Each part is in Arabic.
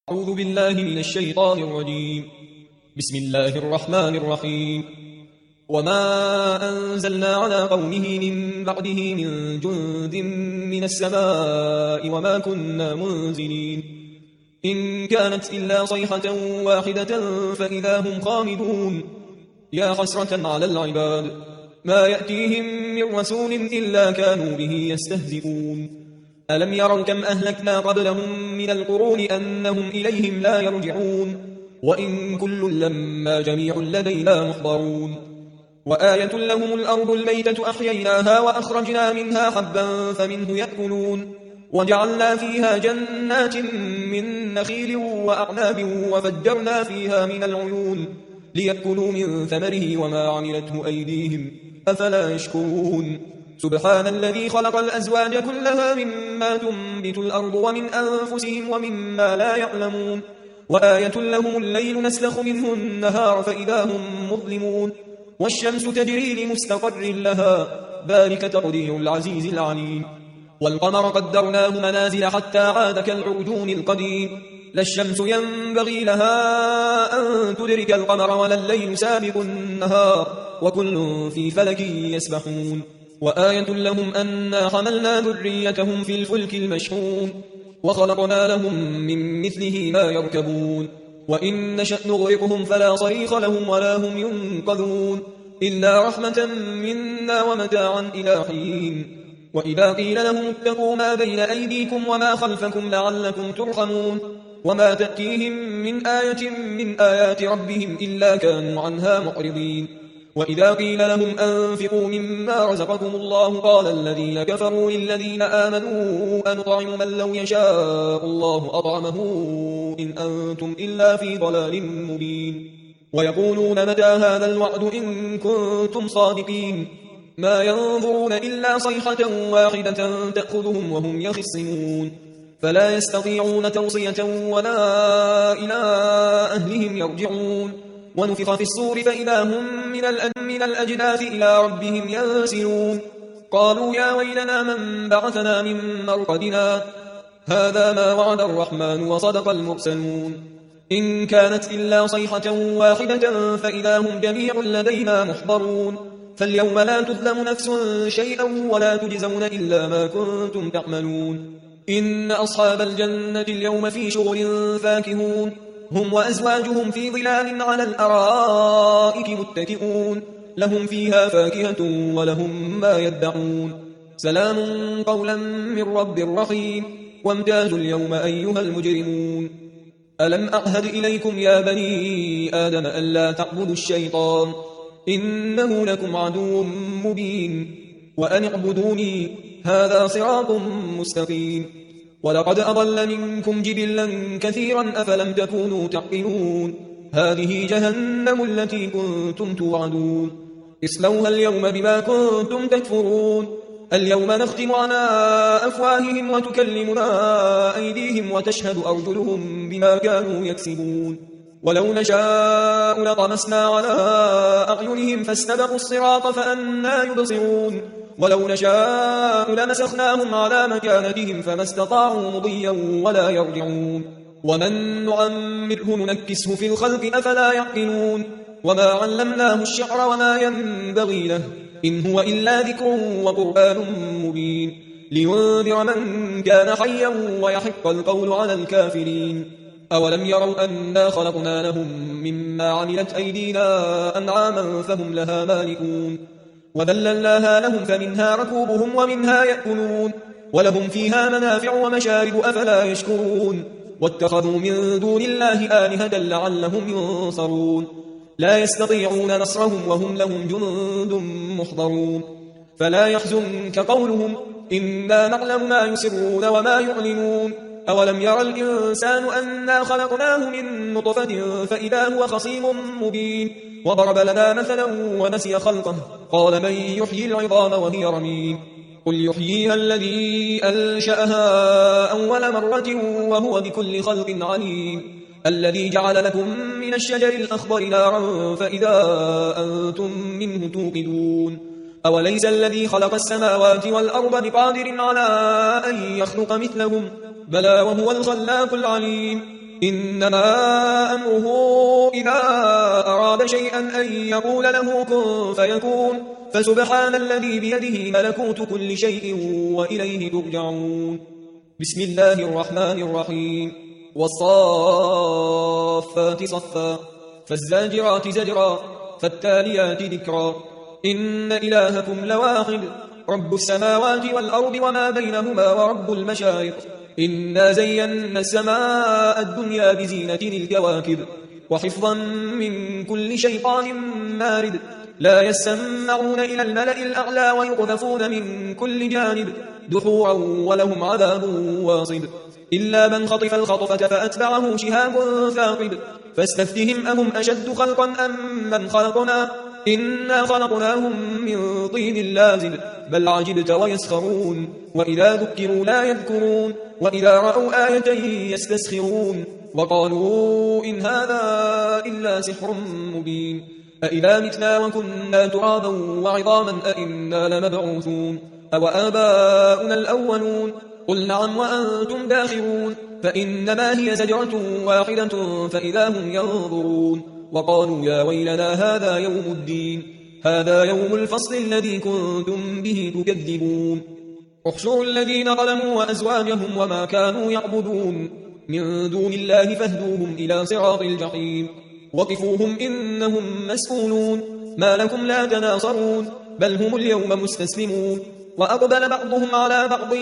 أعوذ بالله من الشيطان الرجيم. بسم الله الرحمن الرحيم. وما أنزلنا على قومه من بعده من جند من السماء وما كنا منزلين إن كانت إلا صيحة واحدة فإذا هم خامدون. يا حسرة على العباد ما يأتيهم من رسول إلا كانوا به يستهزئون. ألم يروا كم أهلكنا قبلهم من القرون أنهم إليهم لا يرجعون وإن كل لما جميع لدينا محضرون. وآية لهم الأرض الميتة أحييناها وأخرجنا منها حبا فمنه يأكلون وجعلنا فيها جنات من نخيل وأعناب وفجرنا فيها من العيون ليأكلوا من ثمره وما عملته أيديهم أفلا يشكرون. سبحان الذي خلق الأزواج كلها مما تنبت الأرض ومن أنفسهم ومما لا يعلمون. وآية لهم الليل نسلخ منه النهار فإذا هم مظلمون. والشمس تجري لمستقر لها ذلك تقدير العزيز العليم. والقمر قدرناه منازل حتى عاد كالعرجون القديم. لا الشمس ينبغي لها أن تدرك القمر ولا الليل سابق النهار وكل في فلك يسبحون. وآية لهم أنا حملنا ذريتهم في الفلك المشحون وخلقنا لهم من مثله ما يركبون. وإن نشأ نغرقهم فلا صريخ لهم ولا هم ينقذون إلا رحمة منا ومتاعا إلى حين. وإذا قيل لهم اتقوا ما بين أيديكم وما خلفكم لعلكم ترحمون وما تأتيهم من آية من آيات ربهم إلا كانوا عنها معرضين. وإذا قيل لهم أنفقوا مما رزقكم الله قال الذين كفروا للذين آمنوا أنطعم من لو يشاء الله أطعمه إن أنتم إلا في ضلال مبين. ويقولون متى هذا الوعد إن كنتم صادقين ما ينظرون إلا صيحة واحدة تأخذهم وهم يخصمون فلا يستطيعون توصية ولا إلى أهلهم يرجعون. ونفخ في الصور فإذا هم من الأجداث إلى ربهم ينسلون. قالوا يا ويلنا من بعثنا من مرقدنا هذا ما وعد الرحمن وصدق المرسلون. إن كانت إلا صيحة واحدة فإذا هم جميع لدينا محضرون. فاليوم لا تظلم نفس شيئا ولا تجزون إلا ما كنتم تعملون. إن أصحاب الجنة اليوم في شغل فاكهون هم وأزواجهم في ظلال على الأرائك متكئون لهم فيها فاكهة ولهم ما يدعون. سلام قولا من رب رحيم. وامتازوا اليوم أيها المجرمون. ألم أعهد إليكم يا بني آدم ألا تعبدوا الشيطان إنه لكم عدو مبين وأن اعبدوني هذا صراط مستقيم. ولقد أضل منكم جبلا كثيرا أفلم تكونوا تعقلون. هذه جهنم التي كنتم توعدون اصلوها اليوم بما كنتم تكفرون. اليوم نختم على أفواههم وتكلمنا أيديهم وتشهد أرجلهم بما كانوا يكسبون. ولو نشاء لطمسنا على أعينهم فاستبقوا الصراط فأنى يبصرون. ولو نشاء لمسخناهم على مكانتهم فما استطاعوا مضيا ولا يرجعون. ومن نعمره ننكسه في الخلق أفلا يعقلون. وما علمناه الشعر وما ينبغي له إن هو إلا ذكر وقرآن مبين لينذر من كان حيا ويحق القول على الكافرين. أولم يروا أنا خلقنا لهم مما عملت أيدينا أنعاما فهم لها مالكون وذللناها لهم فمنها ركوبهم ومنها يأكلون ولهم فيها منافع ومشارب أفلا يشكرون. واتخذوا من دون الله آلهة لعلهم ينصرون لا يستطيعون نصرهم وهم لهم جند محضرون. فلا يحزنك قولهم إنا نعلم ما يسرون وما يعلنون. أولم يرى الإنسان أنا خلقناه من نطفة فإذا هو خصيم مبين. وضرب لنا مثلا ونسي خلقه قال من يحيي العظام وهي رميم قل يحييها الذي أنشأها أول مرة وهو بكل خلق عليم. الذي جعل لكم من الشجر الأخضر نارا فإذا أنتم منه توقدون. أوليس الذي خلق السماوات والأرض بقادر على أن يخلق مثلهم بلى وهو الخلاق العليم. إنما أمره إذا أراد شيئا أن يقول له كن فيكون فسبحان الذي بيده ملكوت كل شيء وإليه ترجعون. بسم الله الرحمن الرحيم. والصافات صفا فالزاجرات زجرا فالتاليات ذكرا إن إلهكم لواحد رب السماوات والأرض وما بينهما ورب المشارق إنا زينا السماء الدنيا بزينة الكواكب وحفظا من كل شيطان مارد لا يسمعون إلى الملأ الأعلى ويقذفون من كل جانب دحورا ولهم عذاب واصب إلا من خطف الخطفة فأتبعه شهاب ثاقب فاستفتهم أهم أشد خلقا أم من خلقنا إنا خلقناهم من طين لازب بل عجبت ويسخرون وإذا ذكروا لا يذكرون وإذا رأوا آية يستسخرون وقالوا إن هذا إلا سحر مبين أإذا متنا وكنا ترابا وعظاما أإنا لمبعوثون أو آباؤنا الأولون قل نعم وأنتم داخرون فإنما هي زجرة واحدة فإذا هم ينظرون وقالوا يا ويلنا هذا يوم الدين هذا يوم الفصل الذي كنتم به تكذبون احشروا الذين ظلموا وأزواجهم وما كانوا يعبدون من دون الله فاهدوهم إلى صراط الجحيم وقفوهم إنهم مسؤولون ما لكم لا تناصرون بل هم اليوم مستسلمون وأقبل بعضهم على بعض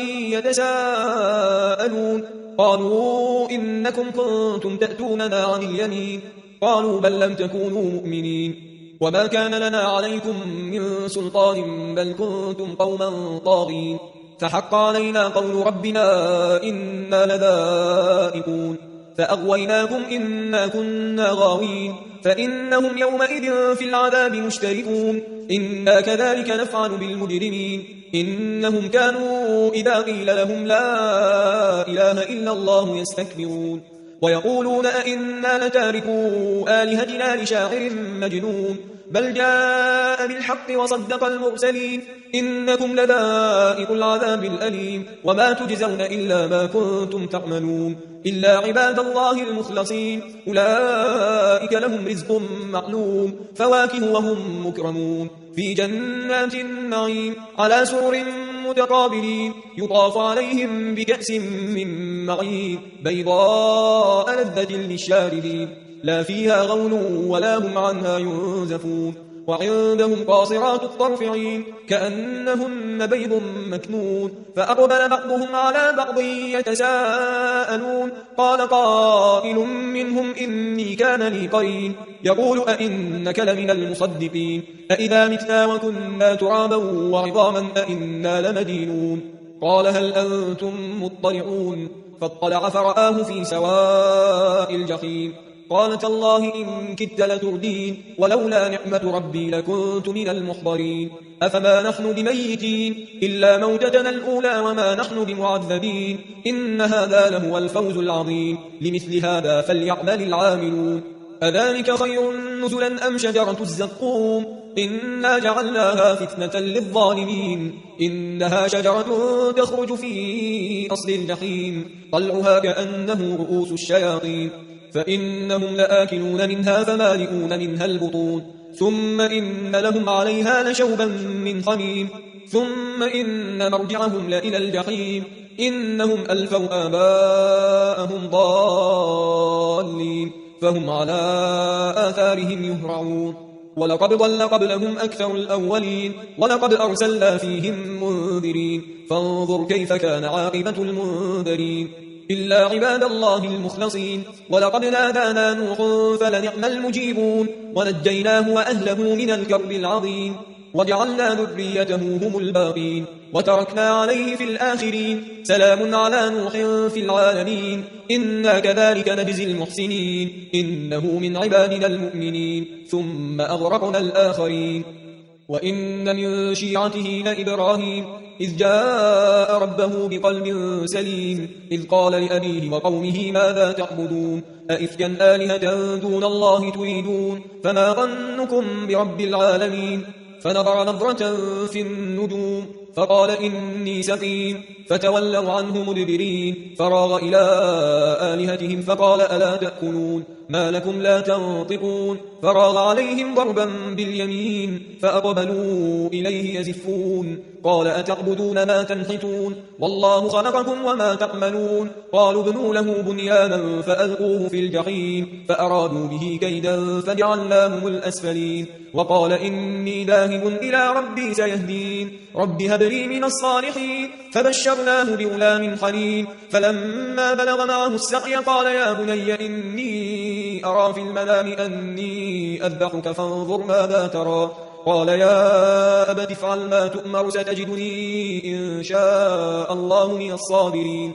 يتساءلون قالوا إنكم كنتم تأتوننا عن اليمين قالوا بل لم تكونوا مؤمنين وما كان لنا عليكم من سلطان بل كنتم قوما طاغين فحق علينا قول ربنا إنا لذائقون فأغويناكم إنا كنا غاوين فإنهم يومئذ في العذاب مشتركون إنا كذلك نفعل بالمجرمين إنهم كانوا إذا قيل لهم لا إله إلا الله يستكبرون ويقولون أئنا لتاركوا آلهتنا لشاعر مجنون بل جاء بالحق وصدق المرسلين إنكم لذائق العذاب الأليم وما تجزون إلا ما كنتم تعملون إلا عباد الله المخلصين أولئك لهم رزق معلوم فواكه وهم مكرمون في جنات النعيم على سرر متقابلين يطاف عليهم بكأس من معين بيضاء لذة للشاربين لا فيها غول ولا هم عنها ينزفون وعندهم قاصرات الطرف عين كأنهن بيض مكنون فأقبل بعضهم على بعض يتساءلون قال قائل منهم إني كان لي قرين يقول أئنك لمن المصدقين أئذا متنا وكنا ترابا وعظاما أئنا لمدينون قال هل أنتم مطلعون فاطلع فرآه في سواء الجحيم قال تالله إن كدت لتردين ولولا نعمة ربي لكنت من المحضرين أفما نحن بميتين إلا موتتنا الأولى وما نحن بمعذبين إن هذا لهو الفوز العظيم لمثل هذا فليعمل العاملون أذلك خير نزلا أم شجرة الزقوم إنا جعلناها فتنة للظالمين إنها شجرة تخرج في أصل الجحيم طلعها كأنه رؤوس الشياطين فإنهم لآكلون منها فمالئون منها البطون ثم إن لهم عليها لشوبا من حميم ثم إن مرجعهم لإلى الجحيم إنهم ألفوا آباءهم ضالين فهم على آثارهم يهرعون ولقد ضل قبلهم أكثر الأولين ولقد أرسلنا فيهم منذرين فانظر كيف كان عاقبة المنذرين إلا عباد الله المخلصين ولقد نادانا نوح فلنعم المجيبون ونجيناه وأهله من الكرب العظيم وجعلنا ذريته هم الباقين وتركنا عليه في الآخرين سلام على نوح في العالمين إنا كذلك نجزي المحسنين إنه من عبادنا المؤمنين ثم أغرقنا الآخرين وإن من شيعته لإبراهيم إذ جاء ربه بقلب سليم إذ قال لأبيه وقومه ماذا تعبدون أئفكا آلهة دون الله تريدون فما ظنكم برب العالمين فنظر نظرة في النجوم فقال إني سقيم فتولوا عنه مدبرين فراغ إلى آلهتهم فقال ألا تأكلون ما لكم لا تنطقون فراغ عليهم ضربا باليمين فأقبلوا إليه يزفون قال أتعبدون ما تنحتون والله خلقكم وما تعملون قالوا ابنوا له بنيانا فألقوه في الجحيم فأرادوا به كيدا فجعلناهم الأسفلين وقال إني ذاهب إلى ربي سيهدين رب هب لي من الصالحين فبشرناه بغلام حليم فلما بلغ معه السعي قال يا بني إني أرى في المنام أني أذبحك فانظر ماذا ترى قال يا أبت افعل ما تؤمر ستجدني إن شاء الله من الصابرين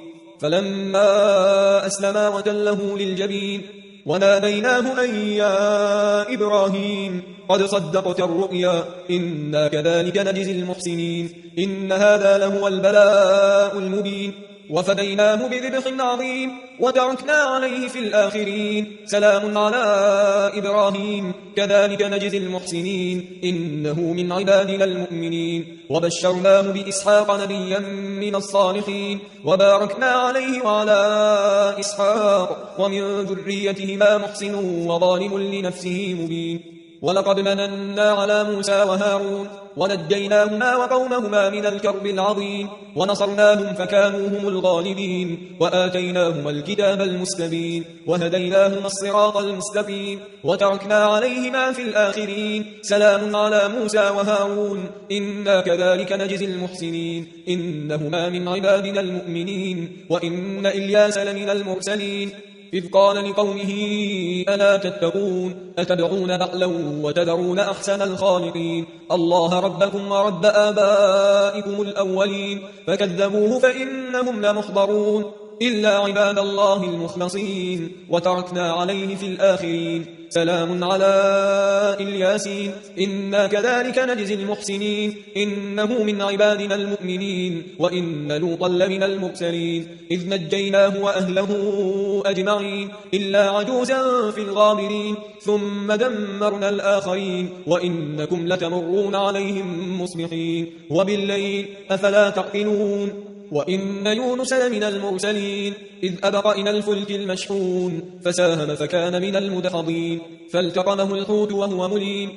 فلما أسلما وتله للجبين وناديناه أن يا إبراهيم قد صدقت الرؤيا إنا كذلك نجزي المحسنين إن هذا لهو البلاء المبين وفديناه بذبح عظيم وتركنا عليه في الآخرين سلام على إبراهيم كذلك نجزي المحسنين إنه من عبادنا المؤمنين وبشرناه بإسحاق نبيا من الصالحين وباركنا عليه وعلى إسحاق ومن ذريتهما محسن وظالم لنفسه مبين ولقد مننا على موسى وهارون ونجيناهما وقومهما من الكرب العظيم ونصرناهم فكانوا هم الغالبين وآتيناهما الكتاب المستبين وهديناهما الصراط المستقيم وتركنا عليهما في الآخرين سلام على موسى وهارون إنا كذلك نجزي المحسنين إنهما من عبادنا المؤمنين وإن إلياس لمن المرسلين إذ قال لقومه ألا تتقون أتدعون بعلا وتذرون أحسن الخالقين الله ربكم ورب آبائكم الأولين فكذبوه فإنهم لمحضرون إلا عباد الله المخلصين وتركنا عليه في الآخرين سلام على الياسين إنا كذلك نجزي المحسنين إنه من عبادنا المؤمنين وإن لوطا لمن المرسلين إذ نجيناه وأهله أجمعين إلا عجوزا في الغابرين ثم دمرنا الآخرين وإنكم لتمرون عليهم مصبحين وبالليل أفلا تعقلون وإن يونس لمن المرسلين إذ أبق إلى الفلك المشحون فساهم فكان من المدحضين فالتقمه الحوت وهو مليم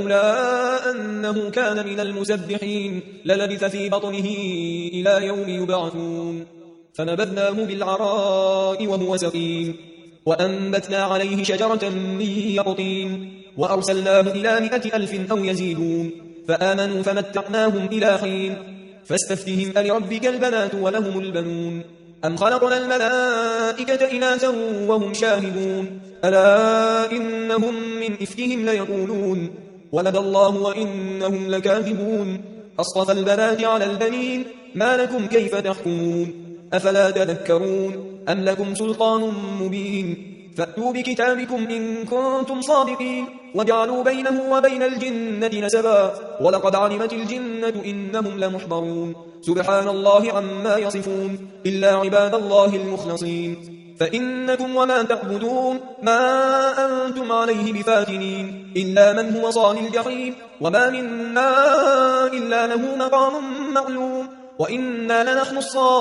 فلولا أنه كان من المسبحين للبث في بطنه إلى يوم يبعثون فنبذناه بالعراء وهو سقيم وأنبتنا عليه شجرة من يقطين وأرسلناه إلى 100,000 أو يزيدون فآمنوا فمتعناهم إلى حين فاستفتهم ألربك البنات ولهم البنون أم خلقنا الملائكة إناثا وهم شاهدون ألا إنهم من إفكهم ليقولون ولد الله وإنهم لكاذبون أصطفى البنات على البنين ما لكم كيف تحكمون أفلا تذكرون أم لكم سلطان مبين فأتوا بكتابكم إن كنتم صادقين وجعلوا بينه وبين الجنة نسبا ولقد علمت الجنة إنهم لمحضرون سبحان الله عما يصفون إلا عباد الله المخلصين فإنكم وما تعبدون ما أنتم عليه بفاتنين إلا من هو صال الجحيم وما منا إلا له مقام معلوم وإنا لنحن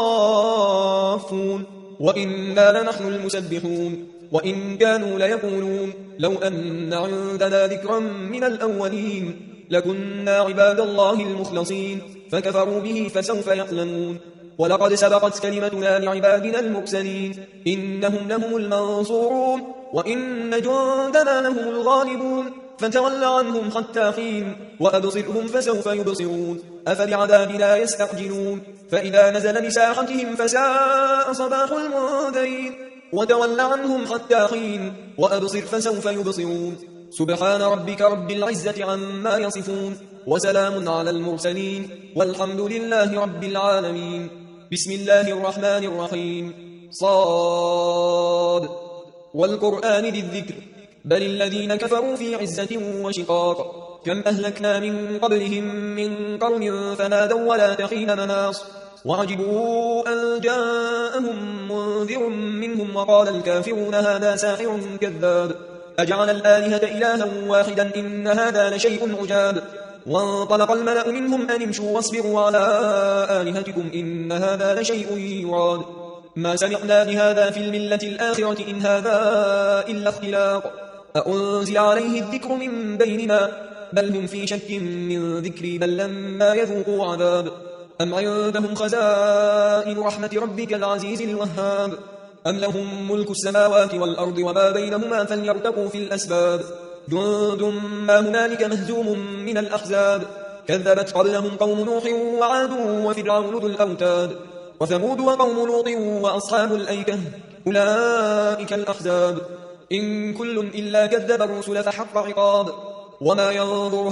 الصافون وإنا لنحن المسبحون وإن كانوا ليقولون لو أن عندنا ذكرا من الأولين لكنا عباد الله المخلصين فكفروا به فسوف يعلمون ولقد سبقت كلمتنا لعبادنا المرسلين إنهم لهم المنصورون وإن جندنا لهم الغالبون فتول عنهم حتى حين وأبصرهم فسوف يبصرون أفبعذابنا يستعجلون فإذا نزل بساحتهم فساء صباح المنذرين وتول عنهم حتى حين وأبصر فسوف يبصرون سبحان ربك رب العزة عما يصفون وسلام على المرسلين والحمد لله رب العالمين بسم الله الرحمن الرحيم صاد والقرآن ذي الذكر بل الذين كفروا في عزة وشقاق كم أهلكنا من قبلهم من قرن فنادوا ولا تحين مناص وعجبوا أن جاءهم منذر منهم وقال الكافرون هذا ساحر كذاب أجعل الآلهة إلها واحدا إن هذا لشيء عجاب وانطلق الملأ منهم أن امشوا واصبروا على آلهتكم إن هذا لشيء يراد ما سمعنا بهذا في الملة الآخرة إن هذا إلا اختلاق أأنزل عليه الذكر من بيننا بل هم في شك من ذكري بل لما يذوقوا عذاب أم عندهم خزائن رحمة ربك العزيز الوهاب أم لهم ملك السماوات والأرض وما بينهما فليرتقوا في الأسباب جند ما هنالك مهزوم من الأحزاب كذبت قبلهم قوم نوح وعاد وفرعون ذو الأوتاد وثمود وقوم لوط وأصحاب الأيكة أولئك الأحزاب إن كل إلا كذب الرسل فحق عقاب وما ينظر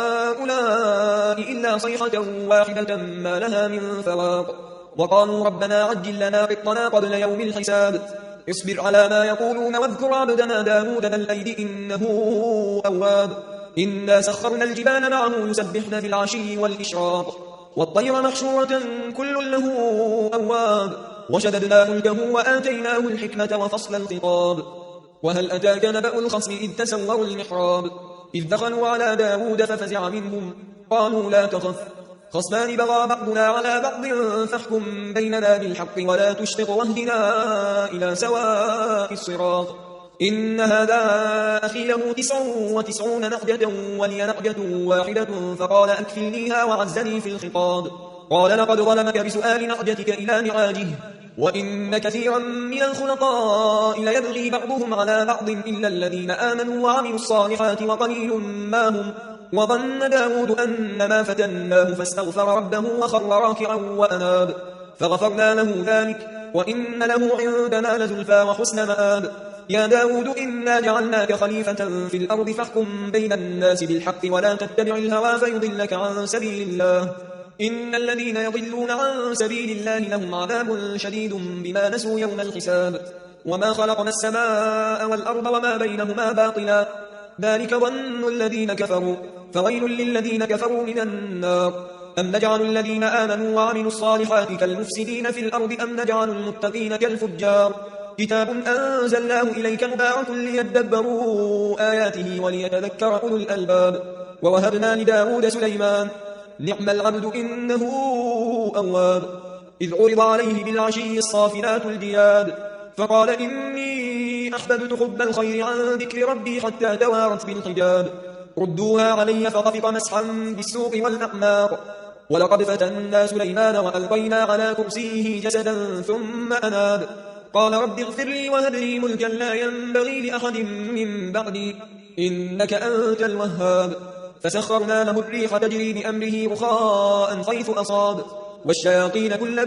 هؤلاء إلا صيحة واحدة ما لها من فواق وقالوا ربنا عجل لنا قطنا قبل يوم الحساب اصبر على ما يقولون واذكر عبدنا داود ذا الأيد إنه أواب إنا سخرنا الجبال معه يسبحن بالعشي والإشراق والطير محشورة كل له أواب وشددنا ملكه وآتيناه الحكمة وفصل الخطاب وهل أتاك نبأ الخصم إذ تسوروا المحراب إذ دخلوا على داود ففزع منهم قالوا لا تخف خصمان بغى بعضنا على بعض فاحكم بيننا بالحق ولا تشفق واهدنا إلى سواء الصراط إن هذا أخي له 99 نعجة ولي نعجة واحدة فقال أكفلنيها وعزني في الخطاب قال لقد ظلمك بسؤال نعجتك إلى نعاجه وإن كثيرا من الخلطاء ليبغي بعضهم على بعض إلا الذين آمنوا وعملوا الصالحات وقليل ما هم وظن داود أن ما فتناه فاستغفر ربه وخر راكعا وأناب فغفرنا له ذلك وإن له عندنا لزلفى وحسن مآب يا داود إنا جعلناك خليفة في الأرض فاحكم بين الناس بالحق ولا تتبع الهوى فيضلك عن سبيل الله إن الذين يضلون عن سبيل الله لهم عذاب شديد بما نسوا يوم الحساب وما خلقنا السماء والأرض وما بينهما باطلا ذلك ظن الذين كفروا فويل للذين كفروا من النار أم نجعل الذين آمنوا وعملوا الصالحات كالمفسدين في الأرض أم نجعل المتقين كالفجار كتاب أنزلناه إليك مبارك ليدبروا آياته وليتذكر أولو الألباب ووهبنا لداود سليمان نعم العبد إنه أواب إذ عرض عليه بالعشي الصافنات الجياد فقال إني أحببت حب الخير عن ذكر ربي حتى توارت بالحجاب ردوها علي فطفق مسحا بالسوق والأعناق ولقد فتنا سليمان وألقينا على كرسيه جسدا ثم أناب قال رب اغفر لي وهب لي ملكا لا ينبغي لأحد من بعدي إنك أنت الوهاب فسخرنا له الريح تجري بأمره رخاء حيث أصاب والشياطين كل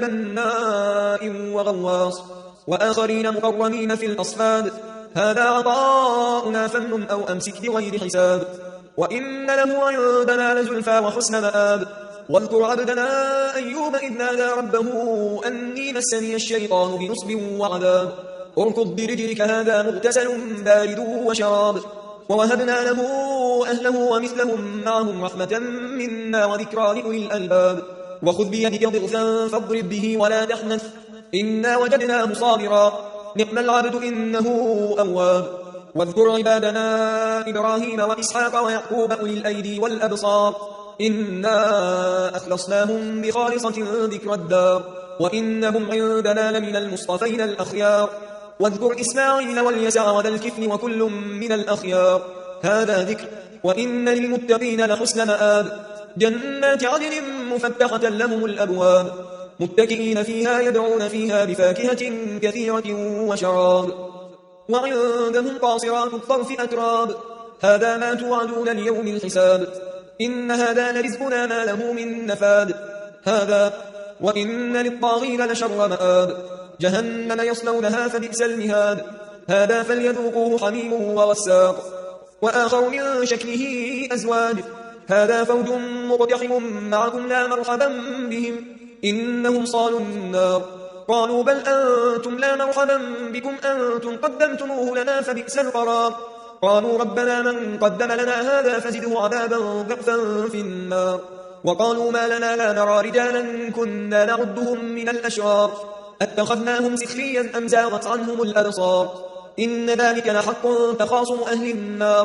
بناء وغواص وآخرين مقرنين في الأصفاد هذا عطاؤنا فمن أو أمسك بغير حساب وإن له عندنا لزلفى وحسن مآب واذكر عبدنا أيوب إذ نادى ربه أني مسني الشيطان بنصب وعذاب اركض برجلك هذا مغتسل بارد وشراب ووهبنا له أهله ومثلهم معهم رحمة منا وذكرى لأولي الألباب وخذ بيدك ضغثا فاضرب به ولا تحنث إنا وجدناه صابرا نعم العبد إنه أواب واذكر عبادنا إبراهيم وإسحاق ويعقوب أولي الأيدي والأبصار إنا أخلصناهم بخالصة ذكر الدار وإنهم عندنا لمن المصطفين الأخيار واذكر إسماعيل واليسع وذا الكفل وكل من الأخيار هذا ذكر وإن للمتقين لحسن مآب جنات عدن مفتحة لهم الأبواب متكئين فيها يدعون فيها بفاكهة كثيرة وشراب وعندهم قاصرات الطرف أتراب هذا ما توعدون ليوم الحساب إن هذا لرزقنا ما له من نفاد هذا وإن للطاغين لشر مآب جهنم يصلونها فبئس المهاد هذا فليذوقوه حميم وغساق وآخر من شكله أزواج هذا فوج مقتحم معكم لا مرحبا بهم إنهم صالوا النار قالوا بل أنتم لا مرحبا بكم أنتم قدمتموه لنا فبئس القرار قالوا ربنا من قدم لنا هذا فزده عذابا ضعفا في النار وقالوا ما لنا لا نرى رجالا كنا نعدهم من الأشرار اتخذناهم سخريا أم زاغت عنهم الأبصار إن ذلك لحق تخاصم أهل النار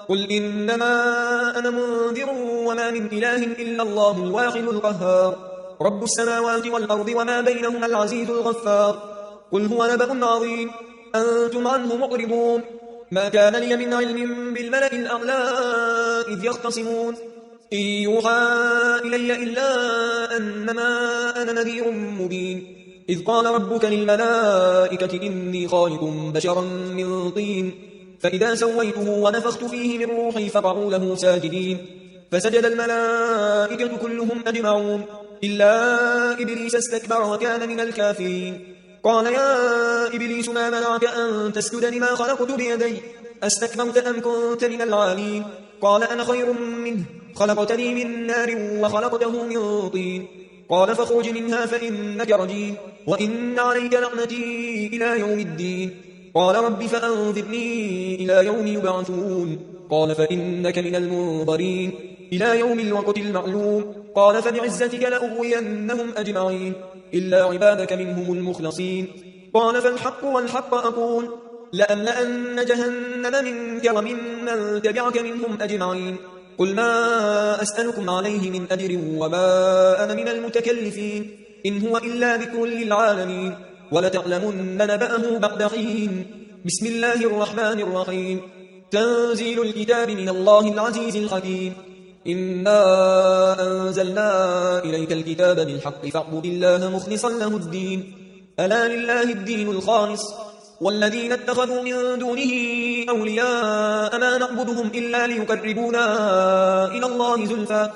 قل إنما أنا منذر وما من إله إلا الله الواحد القهار رب السماوات والأرض وما بينهما العزيز الغفار قل هو نبأ عظيم أنتم عنه معرضون ما كان لي من علم بالملأ الأعلى إذ يختصمون إن يوحى إلي إلا أنما أنا نذير مبين إذ قال ربك للملائكة إني خالق بشرا من طين فإذا سويته ونفخت فيه من روحي فقعوا له ساجدين فسجد الملائكة كلهم أجمعون إلا إبليس استكبر وكان من الكافرين قال يا إبليس ما منعك أن تسجد لما خلقت بيدي أستكبرت أم كنت من العالين قال أنا خير منه خلقتني من نار وخلقته من طين قال فاخرج منها فإنك رجيم وإن عليك لعنتي إلى يوم الدين قال رب فأنظرني إلى يوم يبعثون قال فإنك من المنظرين إلى يوم الوقت المعلوم قال فبعزتك لأغوينهم أجمعين إلا عبادك منهم المخلصين قال فالحق والحق أقول لأملأن جهنم منك وممن تبعك منهم أجمعين قل ما أسألكم عليه من أجر وما أنا من المتكلفين إن هو إلا ذكر للعالمين ولتعلمن نبأه بعد حين بسم الله الرحمن الرحيم تنزيل الكتاب من الله العزيز الحكيم إنا أنزلنا إليك الكتاب بالحق فاعبد الله مخلصا له الدين ألا لله الدين الخالص والذين اتخذوا من دونه أولياء ما نعبدهم إلا ليقربونا إلى الله زلفى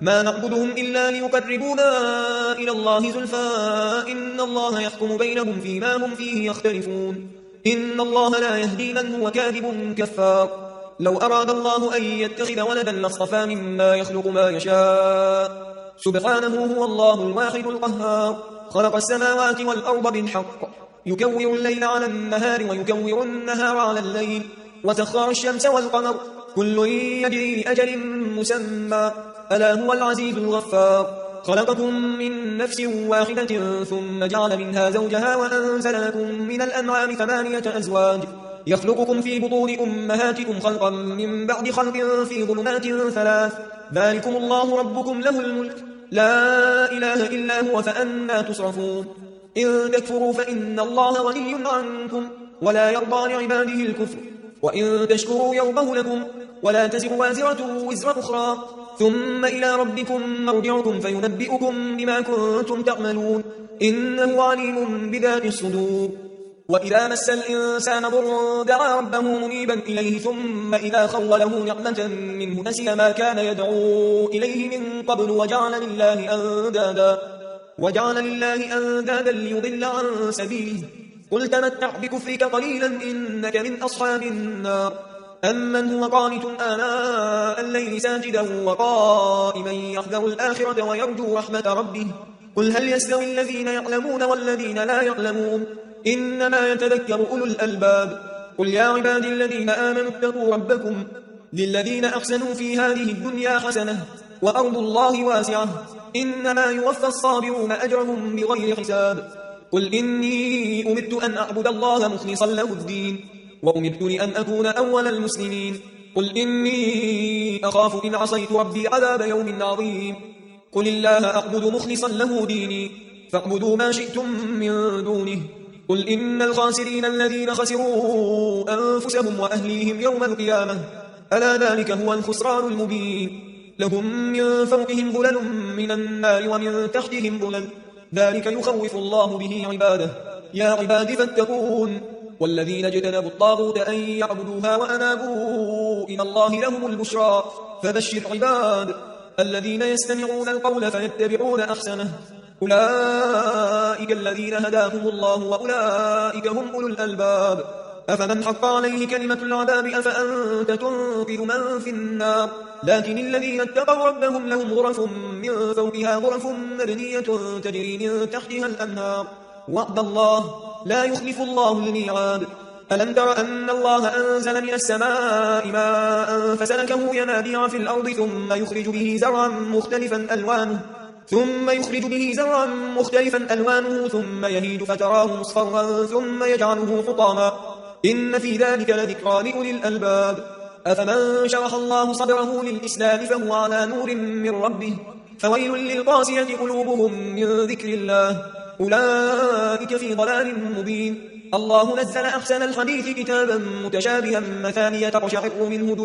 إن الله يحكم بينهم فيما هم فيه يختلفون إن الله لا يهدي من هو كاذب كفار لو أراد الله أن يتخذ ولدا لاصطفى مما يخلق ما يشاء سبحانه هو الله الواحد القهار خلق السماوات والأرض بالحق يكور الليل على النهار ويكور النهار على الليل وسخر الشمس والقمر كل يجري لأجل مسمى ألا هو العزيز الغفار خلقكم من نفس واحدة ثم جعل منها زوجها وأنزل لكم من الأنعام 8 أزواج يخلقكم في بطون أمهاتكم خلقا من بعد خلق في ظلمات 3 ذلكم الله ربكم له الملك لا إله إلا هو فأنا تصرفون إن تكفروا فإن الله غني عنكم ولا يرضى لعباده الكفر وإن تشكروا يرضه لكم ولا تزر وازرة وزر أخرى ثم إلى ربكم مرجعكم فينبئكم بما كنتم تعملون إنه عليم بذات الصدور وإذا مس الإنسان ضر دعا ربه منيبا إليه ثم إذا خوله نعمة منه نسي ما كان يدعو إليه من قبل وجعل لله أندادا ليضل عن سبيله قل تمتع بكفرك قليلا إنك من أصحاب النار أمن هو قانت آناء الليل ساجدا وقائما يحذر الآخرة ويرجو رحمة ربه قل هل يستوي الذين يعلمون والذين لا يعلمون إنما يتذكر أولو الألباب قل يا عبادي الذين آمنوا اتقوا ربكم للذين أحسنوا في هذه الدنيا حسنة وأرض الله واسعة إنما يوفى الصابرون أجرهم بغير حساب قل إني أمرت أن أعبد الله مخلصا له الدين وأمرت لأن أكون أول المسلمين قل إني أخاف إن عصيت ربي عذاب يوم عظيم قل الله أعبد مخلصا له ديني فاعبدوا ما شئتم من دونه قل إن الخاسرين الذين خسروا أنفسهم وأهليهم يوم القيامة ألا ذلك هو الخسران المبين لهم من فوقهم ظلل من النار ومن تحتهم ظلل ذلك يخوف الله به عباده يا عباد فاتقون والذين اجتنبوا الطاغوت أن يعبدوها وأنابوا إلى الله لهم البشرى فبشر عباد الذين يستمعون القول فيتبعون أحسنه أولئك الذين هداهم الله وأولئك هم أولو الألباب أفمن حق عليه كلمة العذاب أفأنت تنقذ من في النار لكن الذين اتقوا ربهم لهم غرف من فوقها غرف مبنية تجري من تحتها الأنهار وعد الله لا يخلف الله الميعاد ألم تر أن الله أنزل من السماء ماء فسلكه ينابيع في الأرض ثم يخرج به زرعا مختلفا ألوانه ثم يهيج فتراه مصفرا ثم يجعله حطاما إن في ذلك لذكرى لأولي الألباب أفمن شرح الله صدره للإسلام فهو على نور من ربه فويل للقاسية قلوبهم من ذكر الله أولئك في ضلال مبين الله نزل أحسن الحديث كتابا متشابها مثانية تقشعر منه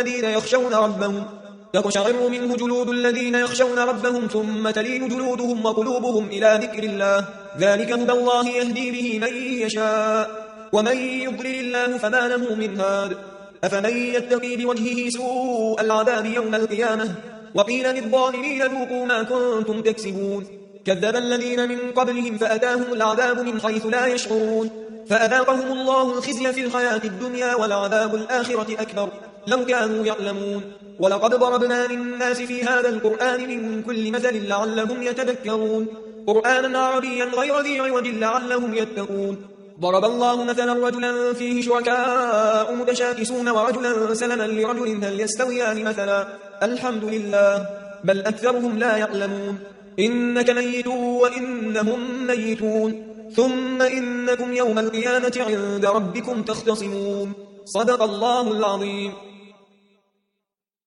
جلود الذين يخشون ربهم ثم تلين جلودهم وقلوبهم إلى ذكر الله ذلك هدى الله يهدي به من يشاء ومن يضلل الله فما له من هاد أفمن يتقي بوجهه سوء العذاب يوم القيامة وقيل للظالمين ذوقوا ما كنتم تكسبون كذب الذين من قبلهم فأتاهم العذاب من حيث لا يشعرون فأذاقهم الله الخزي في الحياة الدنيا ولعذاب الآخرة أكبر لو كانوا يعلمون ولقد ضربنا للناس في هذا القرآن من كل مثل لعلهم يتذكرون قرآنا عربيا غير ذي عوج لعلهم يتقون ضرب الله مثلا رجلا فيه شركاء متشاكسون ورجلا سلما لرجل هل يستويان مثلا الحمد لله بل أكثرهم لا يعلمون إنك ميت وإنهم ميتون ثم إنكم يوم القيامة عند ربكم تختصمون صدق الله العظيم.